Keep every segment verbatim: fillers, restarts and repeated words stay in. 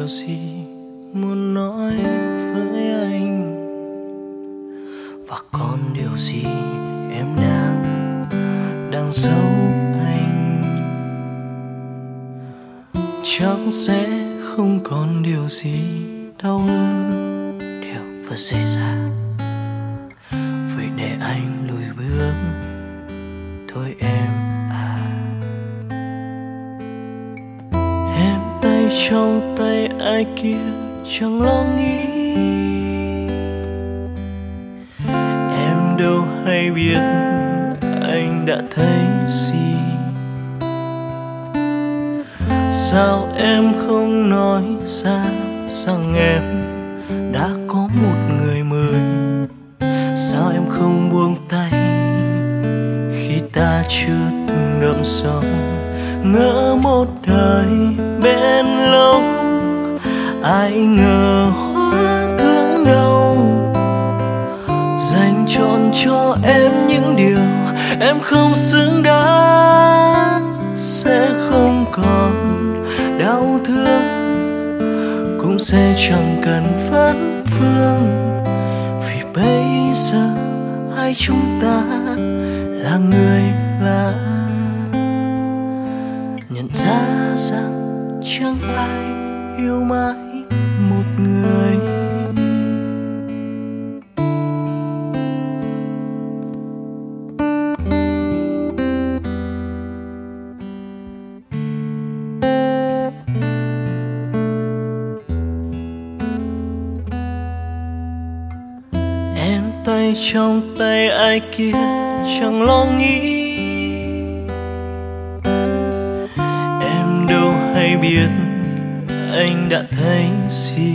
điều gì muốn nói với anh, và còn điều gì em đang đang giấu anh. Chắc sẽ không còn điều gì đau hơn điều vừa xảy ra. Vậy để anh lùi bước thôi em à. Em tay trong tay ai kia chẳng lo nghĩ, em đâu hay biết anh đã thấy gì. Sao em không nói ra rằng em đã có một người mới? Sao em không buông tay khi ta chưa từng đậm sâu? Ngỡ một đời bên lâu, ai ngờ hóa thương đau. Dành trọn cho em những điều em không xứng đáng, sẽ không còn đau thương, cũng sẽ chẳng cần vấn vương. Vì bây giờ hai chúng ta là người lạ, nhận ra rằng chẳng ai yêu mãi một người. Em tay trong tay ai kia chẳng lo nghĩ, em đâu hay biết anh đã thấy gì.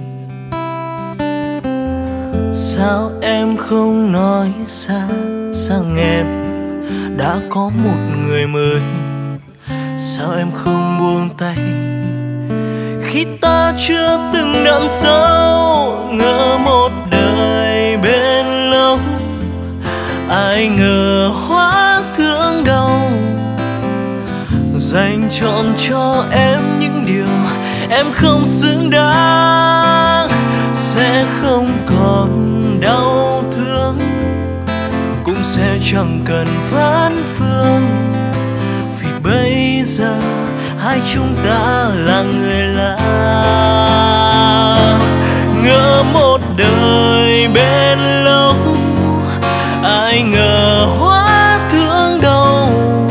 Sao em không nói ra rằng em đã có một người mới? Sao em không buông tay khi ta chưa từng đậm sâu? Ngỡ một đời bên lâu, ai ngờ hóa thương đau. Dành trọn cho em những điều em không xứng đáng, sẽ không còn đau thương, cũng sẽ chẳng cần vấn vương. Vì bây giờ hai chúng ta là người lạ. Ngỡ một đời bên lâu, ai ngờ hóa thương đau.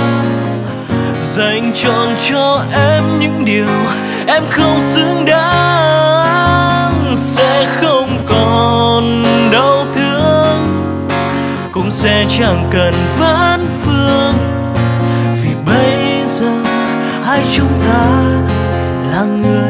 Dành trọn cho em những điều em không xứng đáng, sẽ không còn đau thương, cũng sẽ chẳng cần vấn vương. Vì bây giờ hai chúng ta là người